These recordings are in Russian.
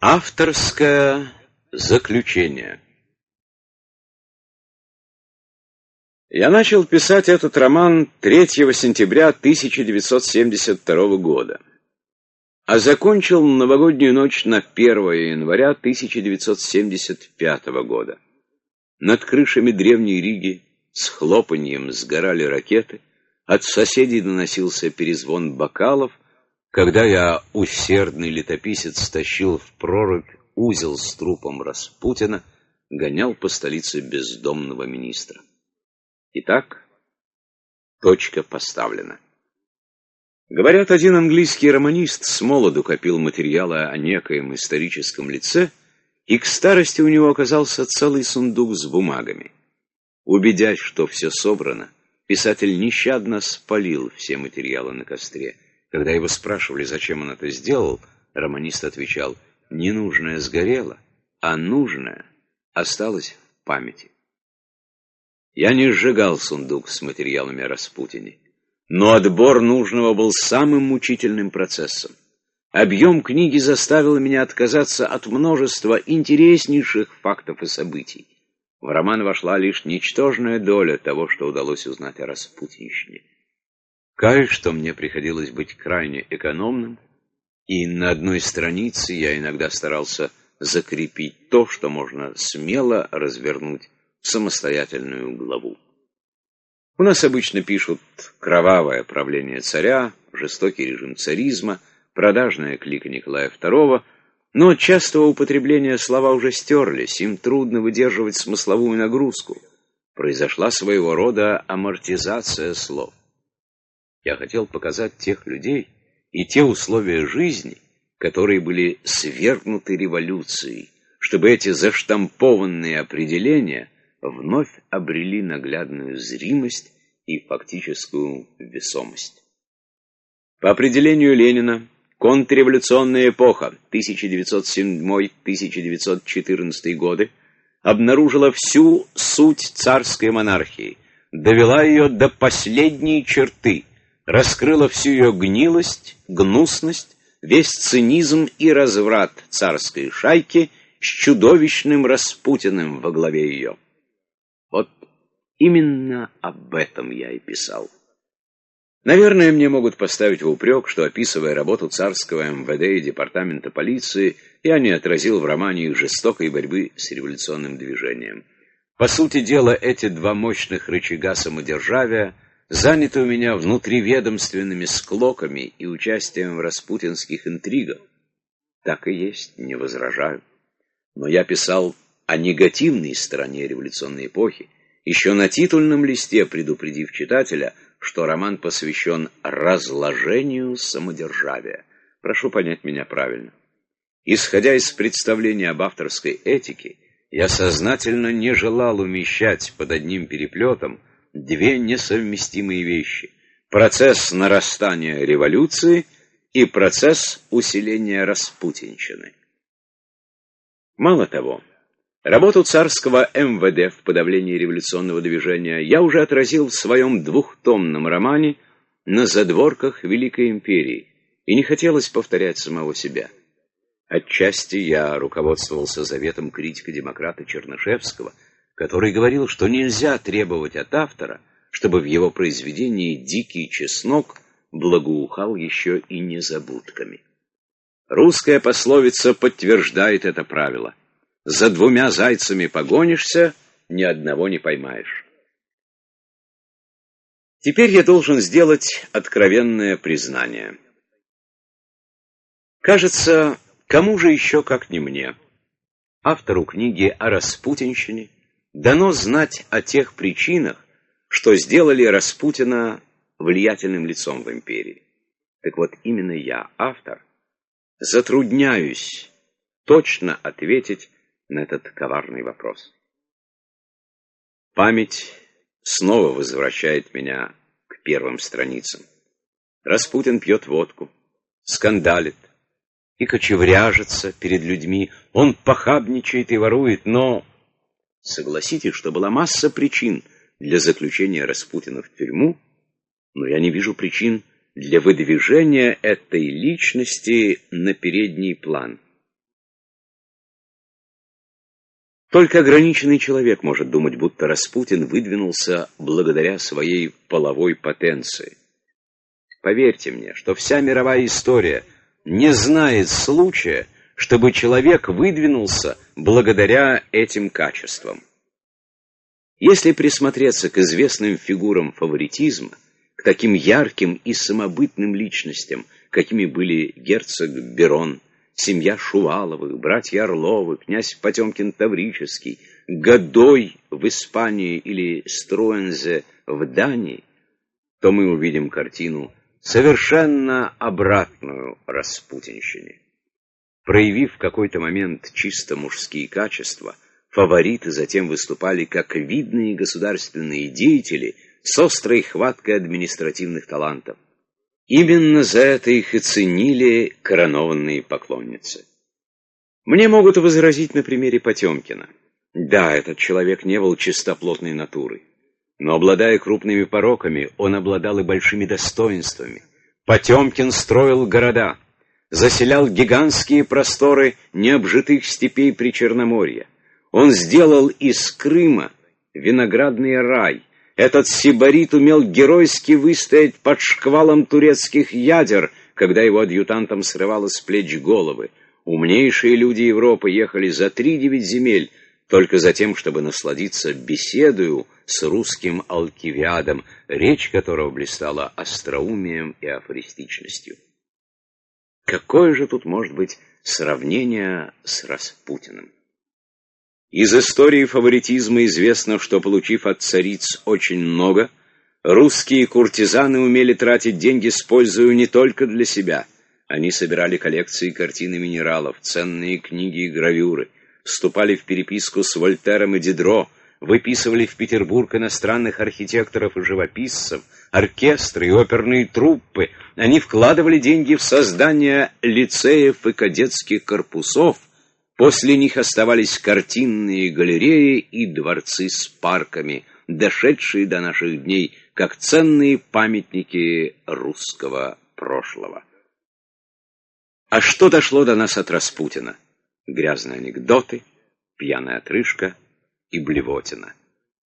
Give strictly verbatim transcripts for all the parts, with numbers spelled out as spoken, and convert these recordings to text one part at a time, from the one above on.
Авторское заключение. Я начал писать этот роман третьего сентября тысяча девятьсот семьдесят второго года, а закончил новогоднюю ночь на первое января тысяча девятьсот семьдесят пятого года. Над крышами древней Риги с хлопаньем сгорали ракеты, от соседей доносился перезвон бокалов, когда я, усердный летописец, тащил в прорубь узел с трупом Распутина, гонял по столице бездомного министра. Итак, точка поставлена. Говорят, один английский романист с молоду копил материала о некоем историческом лице, и к старости у него оказался целый сундук с бумагами. Убедясь, что все собрано, писатель нещадно спалил все материалы на костре. Когда его спрашивали, зачем он это сделал, романист отвечал: ненужное сгорело, а нужное осталось в памяти. Я не сжигал сундук с материалами о Распутине, но отбор нужного был самым мучительным процессом. Объем книги заставил меня отказаться от множества интереснейших фактов и событий. В роман вошла лишь ничтожная доля того, что удалось узнать о распутинщине. Каюсь, что мне приходилось быть крайне экономным, и на одной странице я иногда старался закрепить то, что можно смело развернуть в самостоятельную главу. У нас обычно пишут кровавое правление царя, жестокий режим царизма, продажная клика Николая второго, но от частого употребления слова уже стерлись, им трудно выдерживать смысловую нагрузку. Произошла своего рода амортизация слов. Я хотел показать тех людей и те условия жизни, которые были свергнуты революцией, чтобы эти заштампованные определения вновь обрели наглядную зримость и фактическую весомость. По определению Ленина, контрреволюционная эпоха тысяча девятьсот седьмой — тысяча девятьсот четырнадцатый годы обнаружила всю суть царской монархии, довела ее до последней черты, раскрыла всю ее гнилость, гнусность, весь цинизм и разврат царской шайки с чудовищным Распутиным во главе ее. Вот именно об этом я и писал. Наверное, мне могут поставить в упрек, что, описывая работу царского эм вэ дэ и департамента полиции, я не отразил в романе их жестокой борьбы с революционным движением. По сути дела, эти два мощных рычага самодержавия заняты у меня внутриведомственными склоками и участием в распутинских интригах. Так и есть, не возражаю. Но я писал о негативной стороне революционной эпохи, еще на титульном листе предупредив читателя, что роман посвящен разложению самодержавия. Прошу понять меня правильно. Исходя из представления об авторской этике, я сознательно не желал умещать под одним переплетом две несовместимые вещи: процесс нарастания революции и процесс усиления распутинщины. Мало того, работу царского эм вэ дэ в подавлении революционного движения я уже отразил в своем двухтомном романе «На задворках Великой империи», и не хотелось повторять самого себя. Отчасти я руководствовался заветом критика-демократа Чернышевского, который говорил, что нельзя требовать от автора, чтобы в его произведении дикий чеснок благоухал еще и незабудками. Русская пословица подтверждает это правило: за двумя зайцами погонишься, ни одного не поймаешь. Теперь я должен сделать откровенное признание. Кажется, кому же еще, как не мне, автору книги о распутинщине, дано знать о тех причинах, что сделали Распутина влиятельным лицом в империи. Так вот, именно я, автор, затрудняюсь точно ответить на этот коварный вопрос. Память снова возвращает меня к первым страницам. Распутин пьет водку, скандалит и кочевряжется перед людьми. Он похабничает и ворует, но согласитесь, что была масса причин для заключения Распутина в тюрьму, но я не вижу причин для выдвижения этой личности на передний план. Только ограниченный человек может думать, будто Распутин выдвинулся благодаря своей половой потенции. Поверьте мне, что вся мировая история не знает случая, чтобы человек выдвинулся благодаря этим качествам. Если присмотреться к известным фигурам фаворитизма, к таким ярким и самобытным личностям, какими были герцог Берон, семья Шуваловых, братья Орловы, князь Потемкин Таврический, Годой в Испании или Струэнзе в Дании, то мы увидим картину совершенно обратную распутинщине. Проявив в какой-то момент чисто мужские качества, фавориты затем выступали как видные государственные деятели с острой хваткой административных талантов. Именно за это их и ценили коронованные поклонницы. Мне могут возразить на примере Потемкина. Да, этот человек не был чистоплотной натурой, но, обладая крупными пороками, он обладал и большими достоинствами. Потемкин строил города, заселял гигантские просторы необжитых степей Причерноморья. Он сделал из Крыма виноградный рай. Этот сибарит умел геройски выстоять под шквалом турецких ядер, когда его адъютантам срывало с плеч головы. Умнейшие люди Европы ехали за три-девять земель только за тем, чтобы насладиться беседою с русским Алкивиадом, речь которого блистала остроумием и афористичностью. Какое же тут может быть сравнение с Распутиным? Из истории фаворитизма известно, что, получив от цариц очень много, русские куртизаны умели тратить деньги с пользою не только для себя. Они собирали коллекции картин и минералов, ценные книги и гравюры, вступали в переписку с Вольтером и Дидро, выписывали в Петербург иностранных архитекторов и живописцев, оркестры и оперные труппы. Они вкладывали деньги в создание лицеев и кадетских корпусов. После них оставались картинные галереи и дворцы с парками, дошедшие до наших дней как ценные памятники русского прошлого. А что дошло до нас от Распутина? Грязные анекдоты, пьяная отрыжка и блевотина.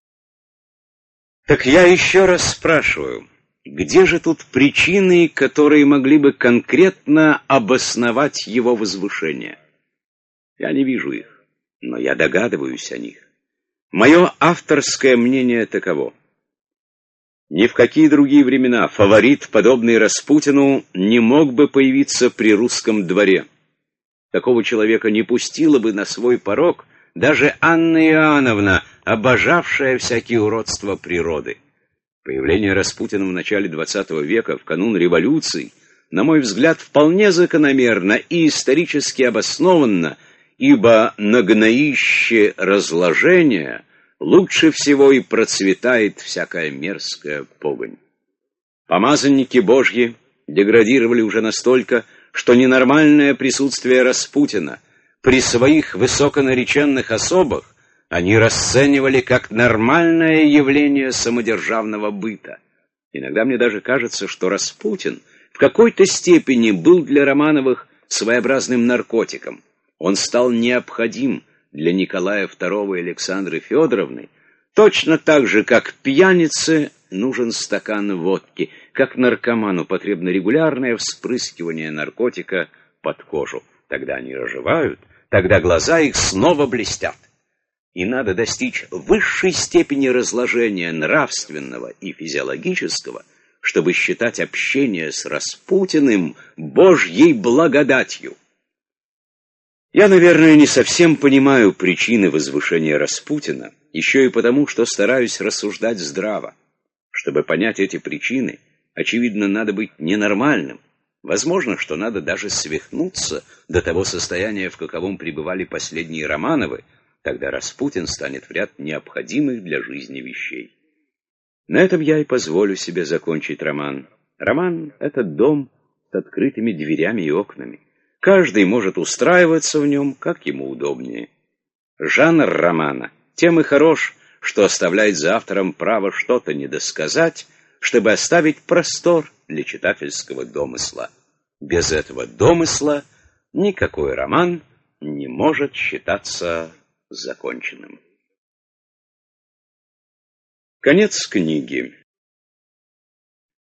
Так я еще раз спрашиваю, где же тут причины, которые могли бы конкретно обосновать его возвышение? Я не вижу их, но я догадываюсь о них. Мое авторское мнение таково. Ни в какие другие времена фаворит, подобный Распутину, не мог бы появиться при русском дворе. Такого человека не пустила бы на свой порог даже Анна Иоанновна, обожавшая всякие уродства природы. Появление Распутина в начале двадцатого века, в канун революции, на мой взгляд, вполне закономерно и исторически обоснованно, ибо на гноище разложения лучше всего и процветает всякая мерзкая погонь. Помазанники Божьи деградировали уже настолько, что ненормальное присутствие Распутина при своих высоконареченных особах они расценивали как нормальное явление самодержавного быта. Иногда мне даже кажется, что Распутин в какой-то степени был для Романовых своеобразным наркотиком. Он стал необходим для Николая второго и Александры Федоровны, точно так же, как пьянице нужен стакан водки, как наркоману потребно регулярное вспрыскивание наркотика под кожу. Тогда они оживают, тогда глаза их снова блестят. И надо достичь высшей степени разложения нравственного и физиологического, чтобы считать общение с Распутиным Божьей благодатью. Я, наверное, не совсем понимаю причины возвышения Распутина, еще и потому, что стараюсь рассуждать здраво. Чтобы понять эти причины, очевидно, надо быть ненормальным. Возможно, что надо даже свихнуться до того состояния, в каковом пребывали последние Романовы, тогда Распутин станет в ряд необходимых для жизни вещей. На этом я и позволю себе закончить роман. Роман — это дом с открытыми дверями и окнами. Каждый может устраиваться в нем, как ему удобнее. Жанр романа тем и хорош, что оставляет за автором право что-то недосказать, чтобы оставить простор для читательского домысла. Без этого домысла никакой роман не может считаться законченным. Конец книги.